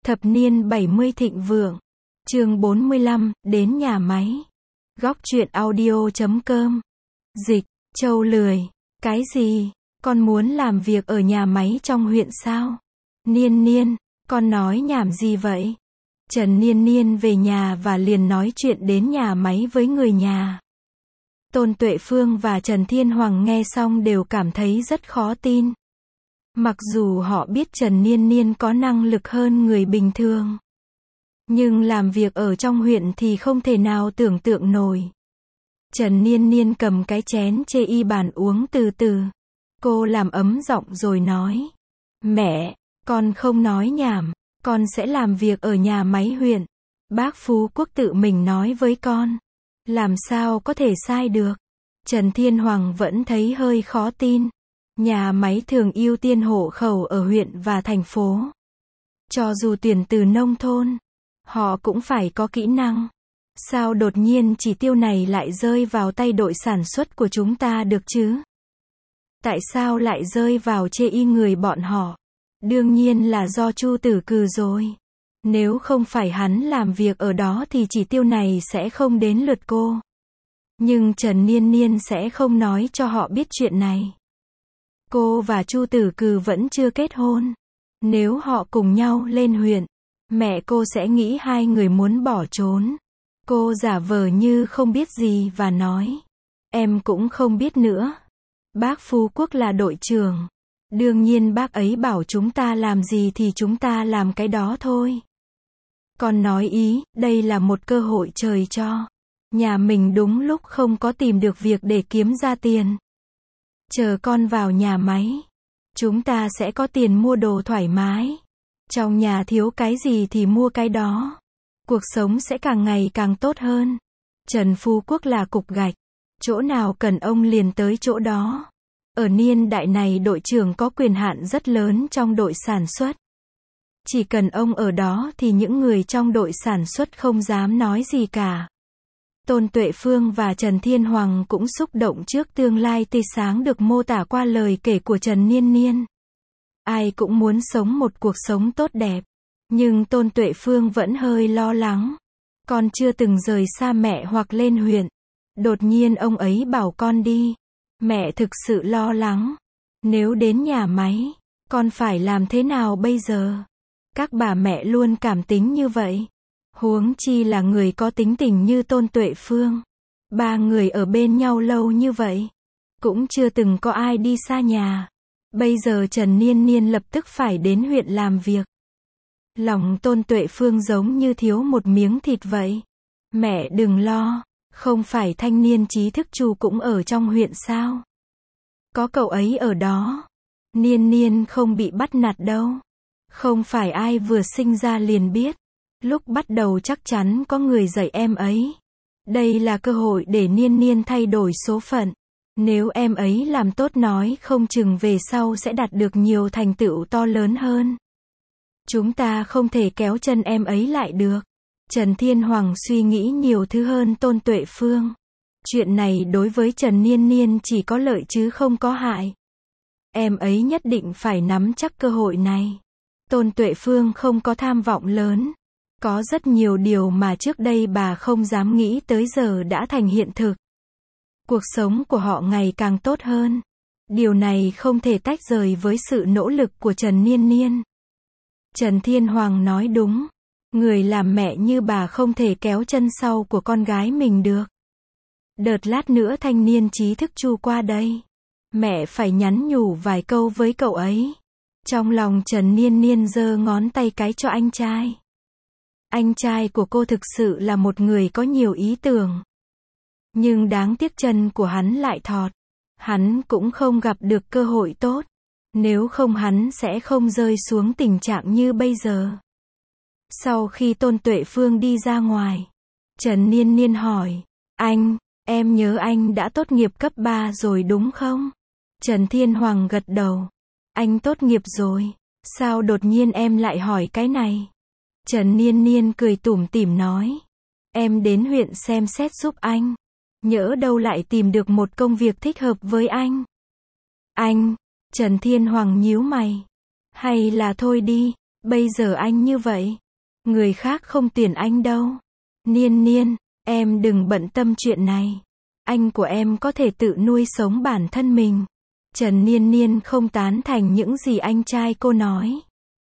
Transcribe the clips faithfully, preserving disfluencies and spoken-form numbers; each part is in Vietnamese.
Thập niên bảy mươi thịnh vượng. Chương bốn mươi lăm, đến nhà máy. Góc truyện audio chấm com. Dịch, Châu lười. Cái gì? Con muốn làm việc ở nhà máy trong huyện sao? Niên Niên, con nói nhảm gì vậy? Trần Niên Niên về nhà và liền nói chuyện đến nhà máy với người nhà. Tôn Tuệ Phương và Trần Thiên Hoàng nghe xong đều cảm thấy rất khó tin. Mặc dù họ biết Trần Niên Niên có năng lực hơn người bình thường, nhưng làm việc ở trong huyện thì không thể nào tưởng tượng nổi. Trần Niên Niên cầm cái chén chê y bàn uống từ từ. Cô làm ấm giọng rồi nói: Mẹ, con không nói nhảm, con sẽ làm việc ở nhà máy huyện. Bác Phú Quốc tự mình nói với con. Làm sao có thể sai được? Trần Thiên Hoàng vẫn thấy hơi khó tin. Nhà máy thường ưu tiên hộ khẩu ở huyện và thành phố. Cho dù tuyển từ nông thôn, họ cũng phải có kỹ năng. Sao đột nhiên chỉ tiêu này lại rơi vào tay đội sản xuất của chúng ta được chứ? Tại sao lại rơi vào chê y người bọn họ? Đương nhiên là do Chu Tử Cừ rồi. Nếu không phải hắn làm việc ở đó thì chỉ tiêu này sẽ không đến lượt cô. Nhưng Trần Niên Niên sẽ không nói cho họ biết chuyện này. Cô và Chu Tử Cừ vẫn chưa kết hôn. Nếu họ cùng nhau lên huyện, mẹ cô sẽ nghĩ hai người muốn bỏ trốn. Cô giả vờ như không biết gì và nói: Em cũng không biết nữa. Bác Phú Quốc là đội trưởng. Đương nhiên bác ấy bảo chúng ta làm gì thì chúng ta làm cái đó thôi. Con nói ý, đây là một cơ hội trời cho. Nhà mình đúng lúc không có tìm được việc để kiếm ra tiền. Chờ con vào nhà máy, chúng ta sẽ có tiền mua đồ thoải mái. Trong nhà thiếu cái gì thì mua cái đó. Cuộc sống sẽ càng ngày càng tốt hơn. Trần Phú Quốc là cục gạch. Chỗ nào cần ông liền tới chỗ đó. Ở niên đại này đội trưởng có quyền hạn rất lớn trong đội sản xuất. Chỉ cần ông ở đó thì những người trong đội sản xuất không dám nói gì cả. Tôn Tuệ Phương và Trần Thiên Hoàng cũng xúc động trước tương lai tươi sáng được mô tả qua lời kể của Trần Niên Niên. Ai cũng muốn sống một cuộc sống tốt đẹp. Nhưng Tôn Tuệ Phương vẫn hơi lo lắng. Con chưa từng rời xa mẹ hoặc lên huyện. Đột nhiên ông ấy bảo con đi. Mẹ thực sự lo lắng. Nếu đến nhà máy, con phải làm thế nào bây giờ? Các bà mẹ luôn cảm tính như vậy. Huống chi là người có tính tình như Tôn Tuệ Phương. Ba người ở bên nhau lâu như vậy, cũng chưa từng có ai đi xa nhà. Bây giờ Trần Niên Niên lập tức phải đến huyện làm việc. Lòng Tôn Tuệ Phương giống như thiếu một miếng thịt vậy. Mẹ đừng lo, không phải thanh niên trí thức Chu cũng ở trong huyện sao? Có cậu ấy ở đó. Niên Niên không bị bắt nạt đâu. Không phải ai vừa sinh ra liền biết. Lúc bắt đầu chắc chắn có người dạy em ấy. Đây là cơ hội để Niên Niên thay đổi số phận. Nếu em ấy làm tốt nói không chừng về sau sẽ đạt được nhiều thành tựu to lớn hơn. Chúng ta không thể kéo chân em ấy lại được. Trần Thiên Hoàng suy nghĩ nhiều thứ hơn Tôn Tuệ Phương. Chuyện này đối với Trần Niên Niên chỉ có lợi chứ không có hại. Em ấy nhất định phải nắm chắc cơ hội này. Tôn Tuệ Phương không có tham vọng lớn. Có rất nhiều điều mà trước đây bà không dám nghĩ tới giờ đã thành hiện thực. Cuộc sống của họ ngày càng tốt hơn. Điều này không thể tách rời với sự nỗ lực của Trần Niên Niên. Trần Thiên Hoàng nói đúng. Người làm mẹ như bà không thể kéo chân sau của con gái mình được. Đợt lát nữa thanh niên trí thức Chu qua đây. Mẹ phải nhắn nhủ vài câu với cậu ấy. Trong lòng Trần Niên Niên giơ ngón tay cái cho anh trai. Anh trai của cô thực sự là một người có nhiều ý tưởng. Nhưng đáng tiếc chân của hắn lại thọt. Hắn cũng không gặp được cơ hội tốt. Nếu không hắn sẽ không rơi xuống tình trạng như bây giờ. Sau khi Tôn Tuệ Phương đi ra ngoài, Trần Niên Niên hỏi: Anh, em nhớ anh đã tốt nghiệp cấp ba rồi đúng không? Trần Thiên Hoàng gật đầu. Anh tốt nghiệp rồi. Sao đột nhiên em lại hỏi cái này? Trần Niên Niên cười tủm tỉm nói: Em đến huyện xem xét giúp anh. Nhỡ đâu lại tìm được một công việc thích hợp với anh. Anh, Trần Thiên Hoàng nhíu mày. Hay là thôi đi, Bây giờ anh như vậy, người khác không tuyển anh đâu. Niên Niên, em đừng bận tâm chuyện này. Anh của em có thể tự nuôi sống bản thân mình. Trần Niên Niên không tán thành những gì anh trai cô nói.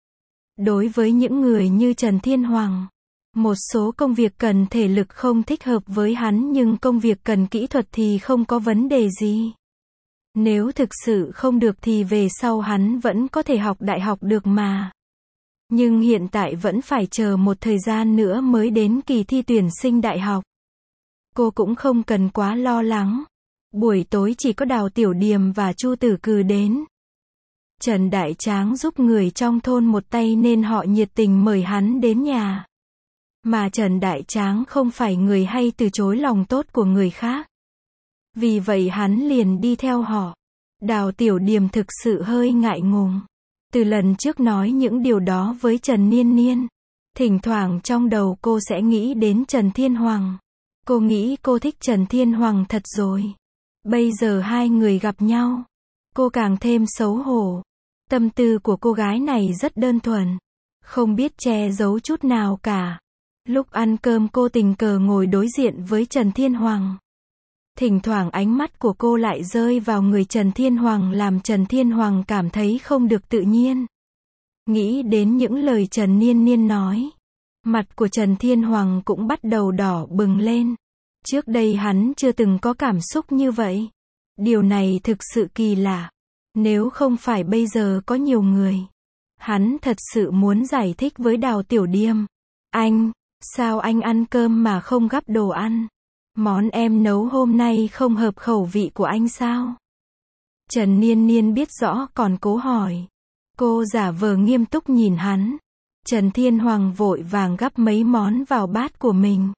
Đối với những người như Trần Thiên Hoàng, một số công việc cần thể lực không thích hợp với hắn, nhưng công việc cần kỹ thuật thì không có vấn đề gì. Nếu thực sự không được thì về sau hắn vẫn có thể học đại học được mà. Nhưng hiện tại vẫn phải chờ một thời gian nữa mới đến kỳ thi tuyển sinh đại học. Cô cũng không cần quá lo lắng. Buổi tối chỉ có Đào Tiểu Điềm và Chu Tử Cừ đến. Trần Đại Tráng giúp người trong thôn một tay nên họ nhiệt tình mời hắn đến nhà. Mà Trần Đại Tráng không phải người hay từ chối lòng tốt của người khác. Vì vậy hắn liền đi theo họ. Đào Tiểu Điềm thực sự hơi ngại ngùng. Từ lần trước nói những điều đó với Trần Niên Niên, thỉnh thoảng trong đầu cô sẽ nghĩ đến Trần Thiên Hoàng. Cô nghĩ cô thích Trần Thiên Hoàng thật rồi. Bây giờ hai người gặp nhau, cô càng thêm xấu hổ. Tâm tư của cô gái này rất đơn thuần, không biết che giấu chút nào cả. Lúc ăn cơm cô tình cờ ngồi đối diện với Trần Thiên Hoàng. Thỉnh thoảng ánh mắt của cô lại rơi vào người Trần Thiên Hoàng làm Trần Thiên Hoàng cảm thấy không được tự nhiên. Nghĩ đến những lời Trần Niên Niên nói, mặt của Trần Thiên Hoàng cũng bắt đầu đỏ bừng lên. Trước đây hắn chưa từng có cảm xúc như vậy. Điều này thực sự kỳ lạ. Nếu không phải bây giờ có nhiều người, hắn thật sự muốn giải thích với Đào Tiểu Điềm. Anh, sao anh ăn cơm mà không gắp đồ ăn? Món em nấu hôm nay không hợp khẩu vị của anh sao? Trần Niên Niên biết rõ còn cố hỏi. Cô giả vờ nghiêm túc nhìn hắn. Trần Thiên Hoàng vội vàng gắp mấy món vào bát của mình.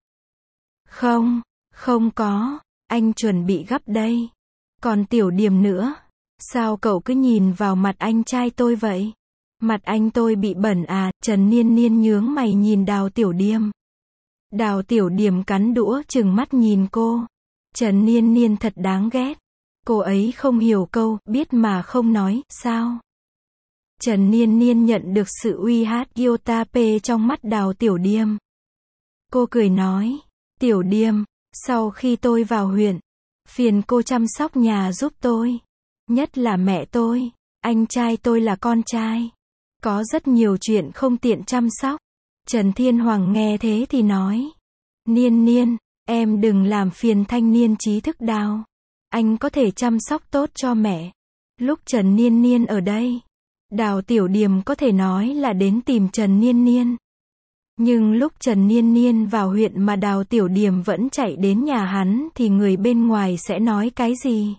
Không, không có, anh chuẩn bị gắp đây. Còn Tiểu Điềm nữa, sao cậu cứ nhìn vào mặt anh trai tôi vậy? Mặt anh tôi bị bẩn à? Trần Niên Niên nhướng mày nhìn Đào Tiểu Điềm. Đào Tiểu Điềm cắn đũa trừng mắt nhìn cô. Trần Niên Niên thật đáng ghét. Cô ấy không hiểu câu biết mà không nói, sao? Trần Niên Niên nhận được sự uy hát yêu ta pê trong mắt Đào Tiểu Điềm. Cô cười nói, Tiểu Điềm, sau khi tôi vào huyện, phiền cô chăm sóc nhà giúp tôi. Nhất là mẹ tôi, anh trai tôi là con trai. Có rất nhiều chuyện không tiện chăm sóc. Trần Thiên Hoàng nghe thế thì nói, Niên Niên, em đừng làm phiền thanh niên trí thức Đào. Anh có thể chăm sóc tốt cho mẹ. Lúc Trần Niên Niên ở đây, Đào Tiểu Điềm có thể nói là đến tìm Trần Niên Niên. Nhưng lúc Trần Niên Niên vào huyện mà Đào Tiểu Điềm vẫn chạy đến nhà hắn thì người bên ngoài sẽ nói cái gì?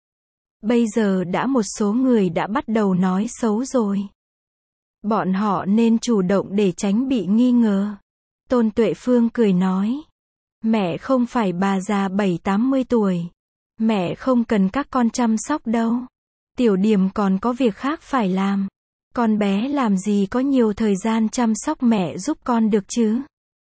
Bây giờ đã một số người đã bắt đầu nói xấu rồi. Bọn họ nên chủ động để tránh bị nghi ngờ. Tôn Tuệ Phương cười nói, mẹ không phải bà già bảy tám mươi tuổi. Mẹ không cần các con chăm sóc đâu. Tiểu Điềm còn có việc khác phải làm. Con bé làm gì có nhiều thời gian chăm sóc mẹ giúp con được chứ?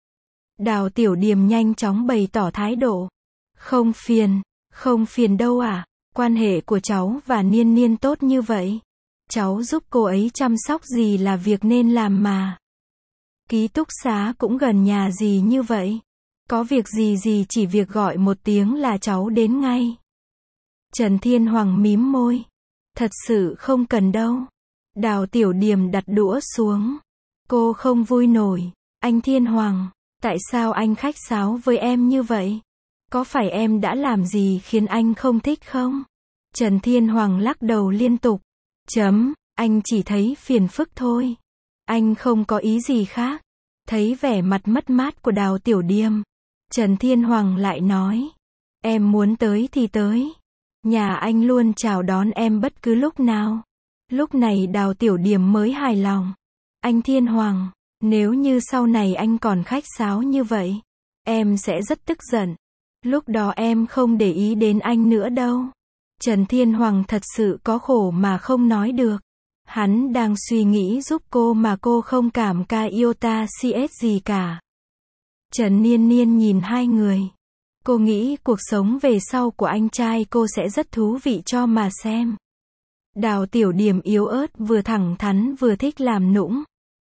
Đào Tiểu Điềm nhanh chóng bày tỏ thái độ. Không phiền, không phiền đâu à, quan hệ của cháu và Niên Niên tốt như vậy. Cháu giúp cô ấy chăm sóc gì là việc nên làm mà. Ký túc xá cũng gần nhà gì như vậy. Có việc gì gì chỉ việc gọi một tiếng là cháu đến ngay. Trần Thiên Hoàng mím môi. Thật sự không cần đâu. Đào Tiểu Điềm đặt đũa xuống. Cô không vui nổi. Anh Thiên Hoàng, tại sao anh khách sáo với em như vậy? Có phải em đã làm gì khiến anh không thích không? Trần Thiên Hoàng lắc đầu liên tục. Chấm, anh chỉ thấy phiền phức thôi. Anh không có ý gì khác. Thấy vẻ mặt mất mát của Đào Tiểu Điềm, Trần Thiên Hoàng lại nói, em muốn tới thì tới. Nhà anh luôn chào đón em bất cứ lúc nào. Lúc này Đào Tiểu Điềm mới hài lòng. Anh Thiên Hoàng, nếu như sau này anh còn khách sáo như vậy, em sẽ rất tức giận. Lúc đó em không để ý đến anh nữa đâu. Trần Thiên Hoàng thật sự có khổ mà không nói được. Hắn đang suy nghĩ giúp cô mà cô không cảm ca iota cs gì cả. Trần Niên Niên nhìn hai người. Cô nghĩ cuộc sống về sau của anh trai cô sẽ rất thú vị cho mà xem. Đào Tiểu Điềm yếu ớt vừa thẳng thắn vừa thích làm nũng.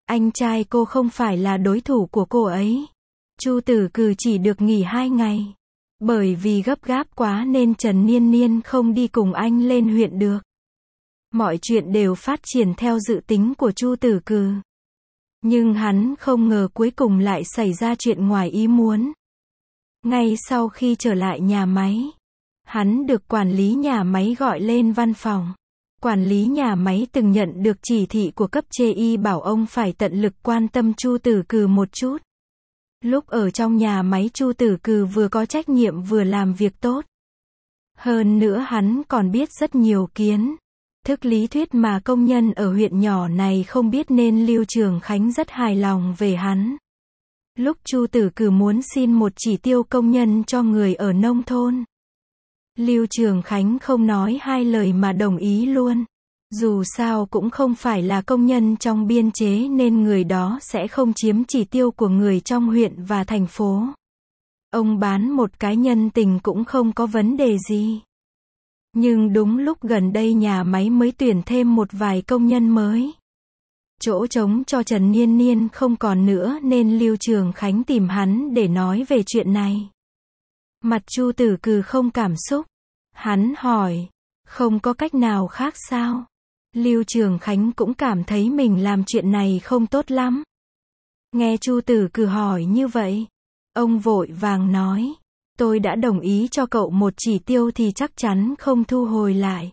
Anh trai cô không phải là đối thủ của cô ấy. Chu Tử Cừ chỉ được nghỉ hai ngày. Bởi vì gấp gáp quá nên Trần Niên Niên không đi cùng anh lên huyện được. Mọi chuyện đều phát triển theo dự tính của Chu Tử Cừ. Nhưng hắn không ngờ cuối cùng lại xảy ra chuyện ngoài ý muốn. Ngay sau khi trở lại nhà máy, hắn được quản lý nhà máy gọi lên văn phòng. Quản lý nhà máy từng nhận được chỉ thị của cấp trên y bảo ông phải tận lực quan tâm Chu Tử Cừ một chút. Lúc ở trong nhà máy Chu Tử Cừ vừa có trách nhiệm vừa làm việc tốt. Hơn nữa hắn còn biết rất nhiều kiến thức lý thuyết mà công nhân ở huyện nhỏ này không biết nên Lưu Trường Khánh rất hài lòng về hắn. Lúc Chu Tử Cừ muốn xin một chỉ tiêu công nhân cho người ở nông thôn, Lưu Trường Khánh không nói hai lời mà đồng ý luôn. Dù sao cũng không phải là công nhân trong biên chế nên người đó sẽ không chiếm chỉ tiêu của người trong huyện và thành phố. Ông bán một cái nhân tình cũng không có vấn đề gì. Nhưng đúng lúc gần đây nhà máy mới tuyển thêm một vài công nhân mới. Chỗ trống cho Trần Niên Niên không còn nữa nên Lưu Trường Khánh tìm hắn để nói về chuyện này. Mặt Chu Tử Cừ không cảm xúc. Hắn hỏi, không có cách nào khác sao? Lưu Trường Khánh cũng cảm thấy mình làm chuyện này không tốt lắm. Nghe Chu Tử Cừ hỏi như vậy, ông vội vàng nói, tôi đã đồng ý cho cậu một chỉ tiêu thì chắc chắn không thu hồi lại.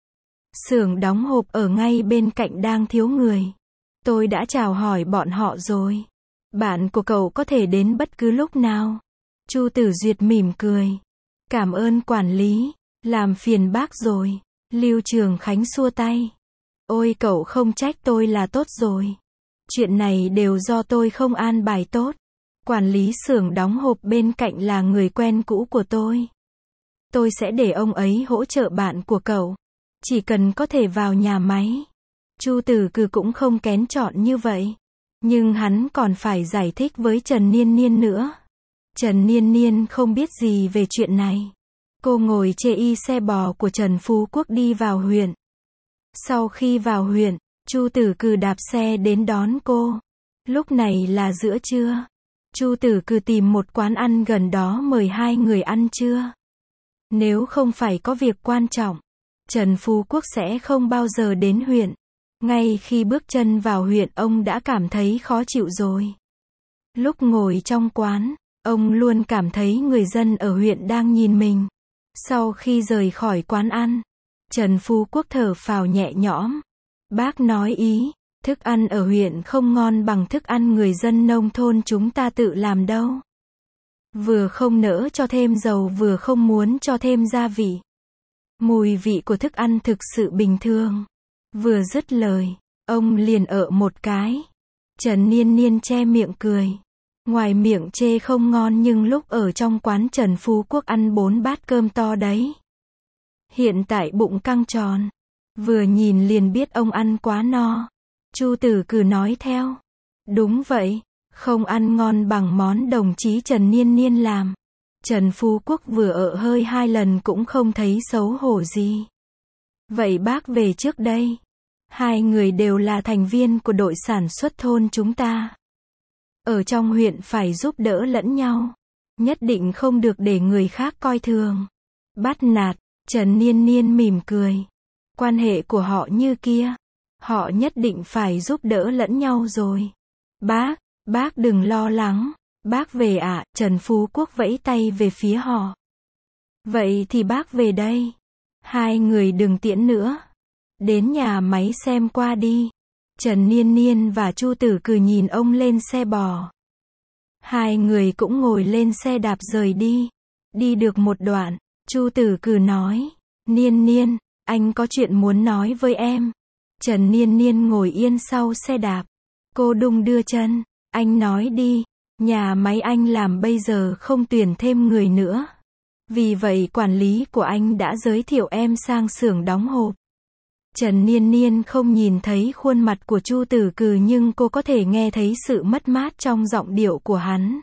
Xưởng đóng hộp ở ngay bên cạnh đang thiếu người. Tôi đã chào hỏi bọn họ rồi. Bạn của cậu có thể đến bất cứ lúc nào. Chu Tử Duyệt mỉm cười. Cảm ơn quản lý, làm phiền bác rồi. Lưu Trường Khánh xua tay. Ôi cậu không trách tôi là tốt rồi. Chuyện này đều do tôi không an bài tốt. Quản lý xưởng đóng hộp bên cạnh là người quen cũ của tôi. Tôi sẽ để ông ấy hỗ trợ bạn của cậu. Chỉ cần có thể vào nhà máy. Chu Tử Cừ cũng không kén chọn như vậy. Nhưng hắn còn phải giải thích với Trần Niên Niên nữa. Trần Niên Niên không biết gì về chuyện này. Cô ngồi chê y xe bò của Trần Phú Quốc đi vào huyện. Sau khi vào huyện, Chu Tử Cừ đạp xe đến đón cô. Lúc này là giữa trưa. Chu Tử Cừ tìm một quán ăn gần đó mời hai người ăn trưa. Nếu không phải có việc quan trọng, Trần Phú Quốc sẽ không bao giờ đến huyện. Ngay khi bước chân vào huyện ông đã cảm thấy khó chịu rồi. Lúc ngồi trong quán, ông luôn cảm thấy người dân ở huyện đang nhìn mình. Sau khi rời khỏi quán ăn, Trần Phú Quốc thở phào nhẹ nhõm. Bác nói ý, thức ăn ở huyện không ngon bằng thức ăn người dân nông thôn chúng ta tự làm đâu. Vừa không nỡ cho thêm dầu vừa không muốn cho thêm gia vị. Mùi vị của thức ăn thực sự bình thường. Vừa dứt lời, ông liền ợ một cái. Trần Niên Niên che miệng cười. Ngoài miệng chê không ngon nhưng lúc ở trong quán Trần Phú Quốc ăn bốn bát cơm to đấy. Hiện tại bụng căng tròn. Vừa nhìn liền biết ông ăn quá no. Chu Tử Cừ nói theo. Đúng vậy, không ăn ngon bằng món đồng chí Trần Niên Niên làm. Trần Phú Quốc vừa ợ hơi hai lần cũng không thấy xấu hổ gì. Vậy bác về trước đây. Hai người đều là thành viên của đội sản xuất thôn chúng ta. Ở trong huyện phải giúp đỡ lẫn nhau. Nhất định không được để người khác coi thường. Bắt nạt, Trần Niên Niên mỉm cười. Quan hệ của họ như kia. Họ nhất định phải giúp đỡ lẫn nhau rồi. Bác, bác đừng lo lắng. Bác về ạ, à, Trần Phú Quốc vẫy tay về phía họ. Vậy thì bác về đây. Hai người đừng tiễn nữa. Đến nhà máy xem qua đi. Trần Niên Niên và Chu Tử Cừ nhìn ông lên xe bò. Hai người cũng ngồi lên xe đạp rời đi. Đi được một đoạn, Chu Tử Cừ nói. Niên Niên, anh có chuyện muốn nói với em. Trần Niên Niên ngồi yên sau xe đạp. Cô đung đưa chân. Anh nói đi. Nhà máy anh làm bây giờ không tuyển thêm người nữa. Vì vậy quản lý của anh đã giới thiệu em sang xưởng đóng hộp. Trần Niên Niên không nhìn thấy khuôn mặt của Chu Tử Cừ nhưng cô có thể nghe thấy sự mất mát trong giọng điệu của hắn.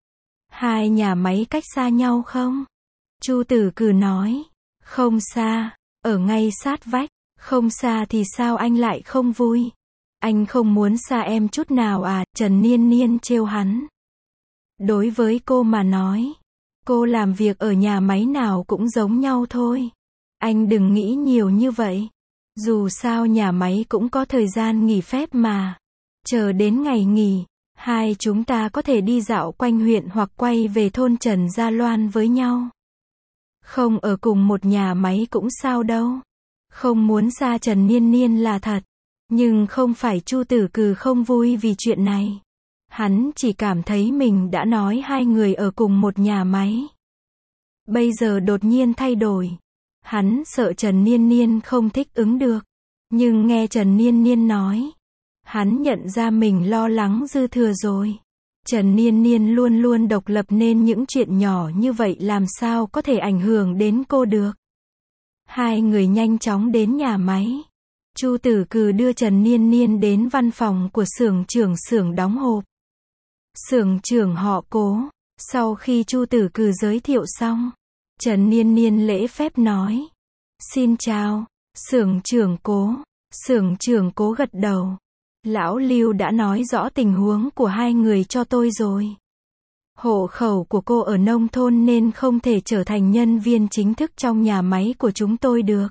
Hai nhà máy cách xa nhau không? Chu Tử Cừ nói. Không xa, ở ngay sát vách. Không xa thì sao anh lại không vui? Anh không muốn xa em chút nào à, Trần Niên Niên trêu hắn. Đối với cô mà nói, cô làm việc ở nhà máy nào cũng giống nhau thôi. Anh đừng nghĩ nhiều như vậy. Dù sao nhà máy cũng có thời gian nghỉ phép mà. Chờ đến ngày nghỉ, hai chúng ta có thể đi dạo quanh huyện hoặc quay về thôn Trần Gia Loan với nhau. Không ở cùng một nhà máy cũng sao đâu. Không muốn xa Trần Niên Niên là thật. Nhưng không phải Chu Tử Cừ không vui vì chuyện này. Hắn chỉ cảm thấy mình đã nói hai người ở cùng một nhà máy. Bây giờ đột nhiên thay đổi. Hắn sợ Trần Niên Niên không thích ứng được. Nhưng nghe Trần Niên Niên nói, hắn nhận ra mình lo lắng dư thừa rồi. Trần Niên Niên luôn luôn độc lập nên những chuyện nhỏ như vậy làm sao có thể ảnh hưởng đến cô được. Hai người nhanh chóng đến nhà máy. Chu Tử Cừ đưa Trần Niên Niên đến văn phòng của xưởng trưởng xưởng đóng hộp. Xưởng trưởng họ Cố. Sau khi Chu Tử Cừ giới thiệu xong, Trần Niên Niên lễ phép nói: "Xin chào, xưởng trưởng Cố." Xưởng trưởng Cố gật đầu. "Lão Lưu đã nói rõ tình huống của hai người cho tôi rồi. Hộ khẩu của cô ở nông thôn nên không thể trở thành nhân viên chính thức trong nhà máy của chúng tôi được.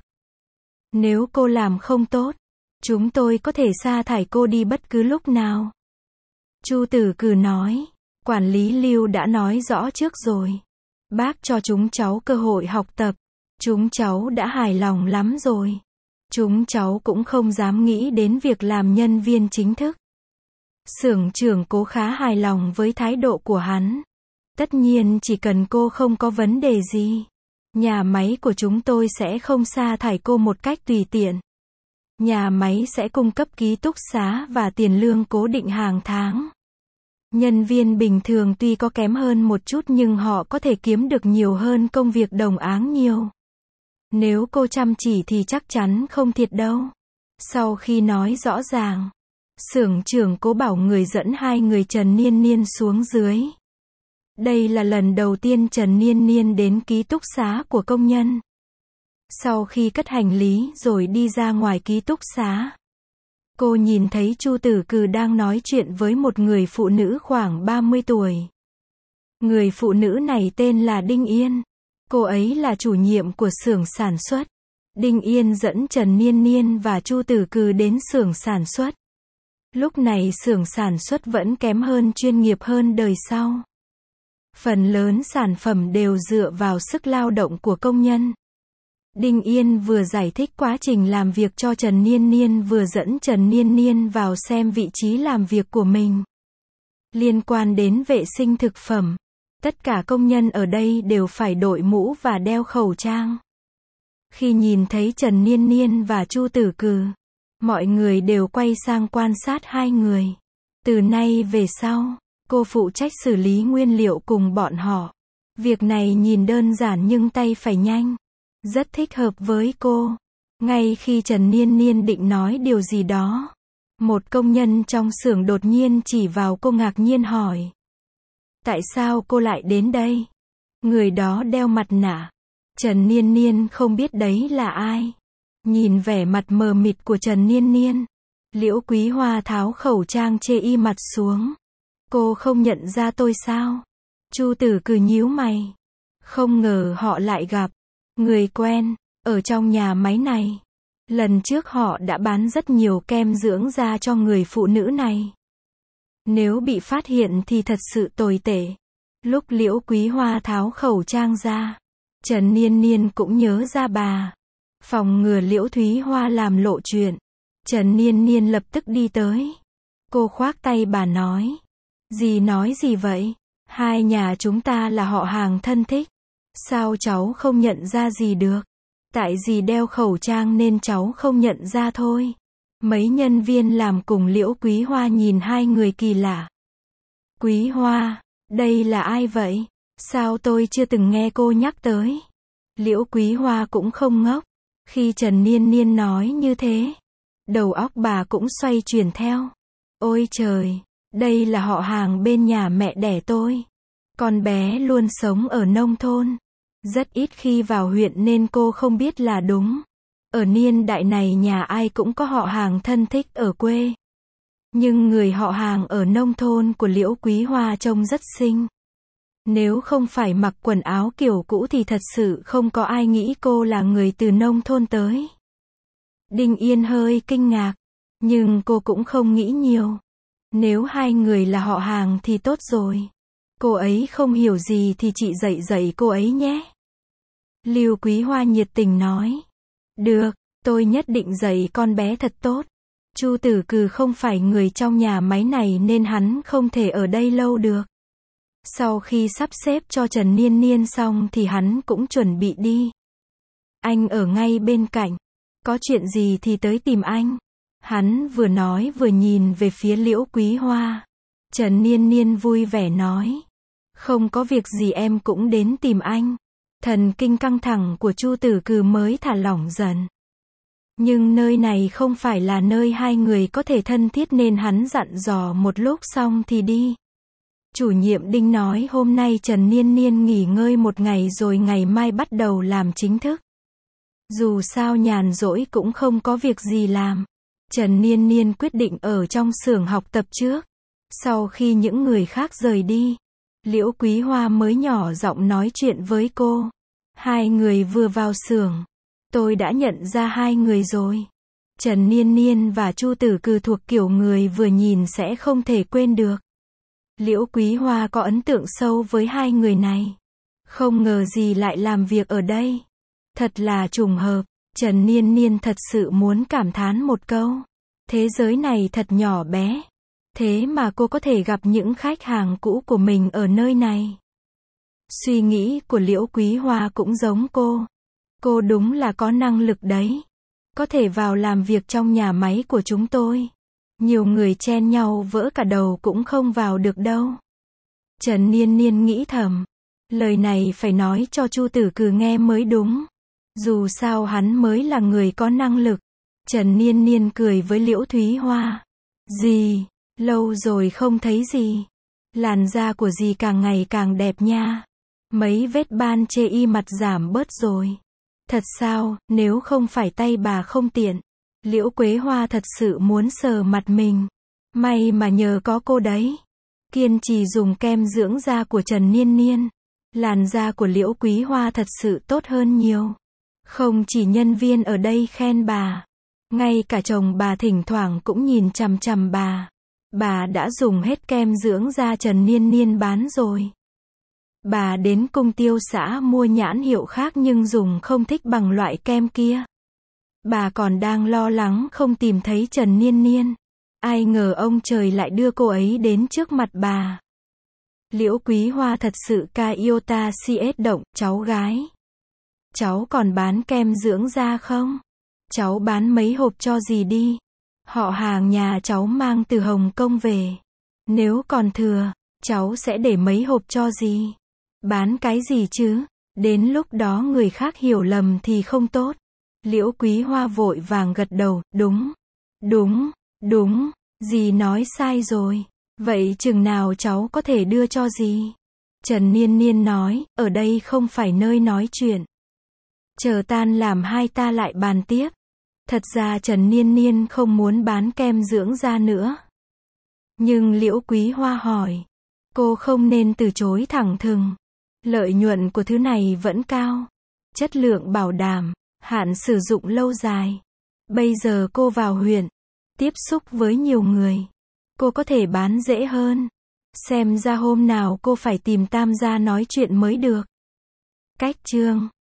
Nếu cô làm không tốt, chúng tôi có thể sa thải cô đi bất cứ lúc nào." Chu Tử Cừ nói: "Quản lý Lưu đã nói rõ trước rồi. Bác cho chúng cháu cơ hội học tập. Chúng cháu đã hài lòng lắm rồi. Chúng cháu cũng không dám nghĩ đến việc làm nhân viên chính thức." Xưởng trưởng Cố khá hài lòng với thái độ của hắn. "Tất nhiên chỉ cần cô không có vấn đề gì, nhà máy của chúng tôi sẽ không sa thải cô một cách tùy tiện. Nhà máy sẽ cung cấp ký túc xá và tiền lương cố định hàng tháng. Nhân viên bình thường tuy có kém hơn một chút nhưng họ có thể kiếm được nhiều hơn công việc đồng áng nhiều. Nếu cô chăm chỉ thì chắc chắn không thiệt đâu." Sau khi nói rõ ràng, xưởng trưởng Cố bảo người dẫn hai người Trần Niên Niên xuống dưới. Đây là lần đầu tiên Trần Niên Niên đến ký túc xá của công nhân. Sau khi cất hành lý rồi đi ra ngoài ký túc xá, cô nhìn thấy Chu Tử Cừ đang nói chuyện với một người phụ nữ khoảng ba mươi tuổi. Người phụ nữ này tên là Đinh Yên. Cô ấy là chủ nhiệm của xưởng sản xuất. Đinh Yên dẫn Trần Niên Niên và Chu Tử Cừ đến xưởng sản xuất. Lúc này xưởng sản xuất vẫn kém hơn, chuyên nghiệp hơn đời sau. Phần lớn sản phẩm đều dựa vào sức lao động của công nhân. Đinh Yên vừa giải thích quá trình làm việc cho Trần Niên Niên vừa dẫn Trần Niên Niên vào xem vị trí làm việc của mình. Liên quan đến vệ sinh thực phẩm, tất cả công nhân ở đây đều phải đội mũ và đeo khẩu trang. Khi nhìn thấy Trần Niên Niên và Chu Tử Cừ, mọi người đều quay sang quan sát hai người. Từ nay về sau, cô phụ trách xử lý nguyên liệu cùng bọn họ. Việc này nhìn đơn giản nhưng tay phải nhanh. Rất thích hợp với cô. Ngay khi Trần Niên Niên định nói điều gì đó, một công nhân trong xưởng đột nhiên chỉ vào cô ngạc nhiên hỏi: "Tại sao cô lại đến đây?" Người đó đeo mặt nạ. Trần Niên Niên không biết đấy là ai. Nhìn vẻ mặt mờ mịt của Trần Niên Niên, Liễu Quý Hoa tháo khẩu trang che y mặt xuống. "Cô không nhận ra tôi sao?" Chu Tử Cừ nhíu mày. Không ngờ họ lại gặp người quen ở trong nhà máy này. Lần trước họ đã bán rất nhiều kem dưỡng da cho người phụ nữ này. Nếu bị phát hiện thì thật sự tồi tệ. Lúc Liễu Quý Hoa tháo khẩu trang ra, Trần Niên Niên cũng nhớ ra bà. Phòng ngừa Liễu Thúy Hoa làm lộ chuyện, Trần Niên Niên lập tức đi tới. Cô khoác tay bà nói: "Dì nói gì vậy? Hai nhà chúng ta là họ hàng thân thích. Sao cháu không nhận ra gì được? Tại dì đeo khẩu trang nên cháu không nhận ra thôi." Mấy nhân viên làm cùng Liễu Quý Hoa nhìn hai người kỳ lạ. "Quý Hoa, đây là ai vậy? Sao tôi chưa từng nghe cô nhắc tới?" Liễu Quý Hoa cũng không ngốc. Khi Trần Niên Niên nói như thế, đầu óc bà cũng xoay chuyển theo. "Ôi trời, đây là họ hàng bên nhà mẹ đẻ tôi. Con bé luôn sống ở nông thôn, rất ít khi vào huyện nên cô không biết là đúng. Ở niên đại này nhà ai cũng có họ hàng thân thích ở quê. Nhưng người họ hàng ở nông thôn của Liễu Quý Hoa trông rất xinh. Nếu không phải mặc quần áo kiểu cũ thì thật sự không có ai nghĩ cô là người từ nông thôn tới. Đinh Yên hơi kinh ngạc, nhưng cô cũng không nghĩ nhiều. Nếu hai người là họ hàng thì tốt rồi. Cô ấy không hiểu gì thì chị dạy dạy cô ấy nhé. Lưu Quý Hoa nhiệt tình nói. Được, tôi nhất định dạy con bé thật tốt. Chu Tử Cừ không phải người trong nhà máy này nên hắn không thể ở đây lâu được. Sau khi sắp xếp cho Trần Niên Niên xong thì hắn cũng chuẩn bị đi. Anh ở ngay bên cạnh. Có chuyện gì thì tới tìm anh. Hắn vừa nói vừa nhìn về phía Liễu Quý Hoa. Trần Niên Niên vui vẻ nói. Không có việc gì em cũng đến tìm anh. Thần kinh căng thẳng của Chu Tử Cừ mới thả lỏng dần. Nhưng nơi này không phải là nơi hai người có thể thân thiết nên hắn dặn dò một lúc xong thì đi. Chủ nhiệm Đinh nói hôm nay Trần Niên Niên nghỉ ngơi một ngày rồi ngày mai bắt đầu làm chính thức. Dù sao nhàn rỗi cũng không có việc gì làm. Trần Niên Niên quyết định ở trong xưởng học tập trước. Sau khi những người khác rời đi, Liễu Quý Hoa mới nhỏ giọng nói chuyện với cô. Hai người vừa vào xưởng, tôi đã nhận ra hai người rồi. Trần Niên Niên và Chu Tử Cừ thuộc kiểu người vừa nhìn sẽ không thể quên được. Liễu Quý Hoa có ấn tượng sâu với hai người này. Không ngờ gì lại làm việc ở đây. Thật là trùng hợp. Trần Niên Niên thật sự muốn cảm thán một câu. Thế giới này thật nhỏ bé. Thế mà cô có thể gặp những khách hàng cũ của mình ở nơi này. Suy nghĩ của Liễu Quý Hoa cũng giống cô. Cô đúng là có năng lực đấy. Có thể vào làm việc trong nhà máy của chúng tôi. Nhiều người chen nhau vỡ cả đầu cũng không vào được đâu. Trần Niên Niên nghĩ thầm. Lời này phải nói cho Chu Tử Cừ nghe mới đúng. Dù sao hắn mới là người có năng lực. Trần Niên Niên cười với Liễu Thúy Hoa. Dì, lâu rồi không thấy dì. Làn da của dì càng ngày càng đẹp nha. Mấy vết ban chê y mặt giảm bớt rồi. Thật sao, nếu không phải tay bà không tiện. Liễu Quế Hoa thật sự muốn sờ mặt mình. May mà nhờ có cô đấy. Kiên trì dùng kem dưỡng da của Trần Niên Niên. Làn da của Liễu Quý Hoa thật sự tốt hơn nhiều. Không chỉ nhân viên ở đây khen bà. Ngay cả chồng bà thỉnh thoảng cũng nhìn chằm chằm bà. Bà đã dùng hết kem dưỡng da Trần Niên Niên bán rồi. Bà đến cung tiêu xã mua nhãn hiệu khác nhưng dùng không thích bằng loại kem kia. Bà còn đang lo lắng không tìm thấy Trần Niên Niên. Ai ngờ ông trời lại đưa cô ấy đến trước mặt bà. Liễu Quý Hoa thật sự ca yêu ta si ết động, cháu gái. Cháu còn bán kem dưỡng da không? Cháu bán mấy hộp cho dì đi. Họ hàng nhà cháu mang từ Hồng Kông về. Nếu còn thừa, cháu sẽ để mấy hộp cho dì. Bán cái gì chứ? Đến lúc đó người khác hiểu lầm thì không tốt. Liễu Quý Hoa vội vàng gật đầu, đúng, đúng, đúng, dì nói sai rồi. Vậy chừng nào cháu có thể đưa cho dì? Trần Niên Niên nói, ở đây không phải nơi nói chuyện. Chờ tan làm hai ta lại bàn tiếp. Thật ra Trần Niên Niên không muốn bán kem dưỡng da nữa. Nhưng Liễu Quý Hoa hỏi. Cô không nên từ chối thẳng thừng. Lợi nhuận của thứ này vẫn cao. Chất lượng bảo đảm, hạn sử dụng lâu dài. Bây giờ cô vào huyện, tiếp xúc với nhiều người. Cô có thể bán dễ hơn. Xem ra hôm nào cô phải tìm Tam gia nói chuyện mới được. Cách chương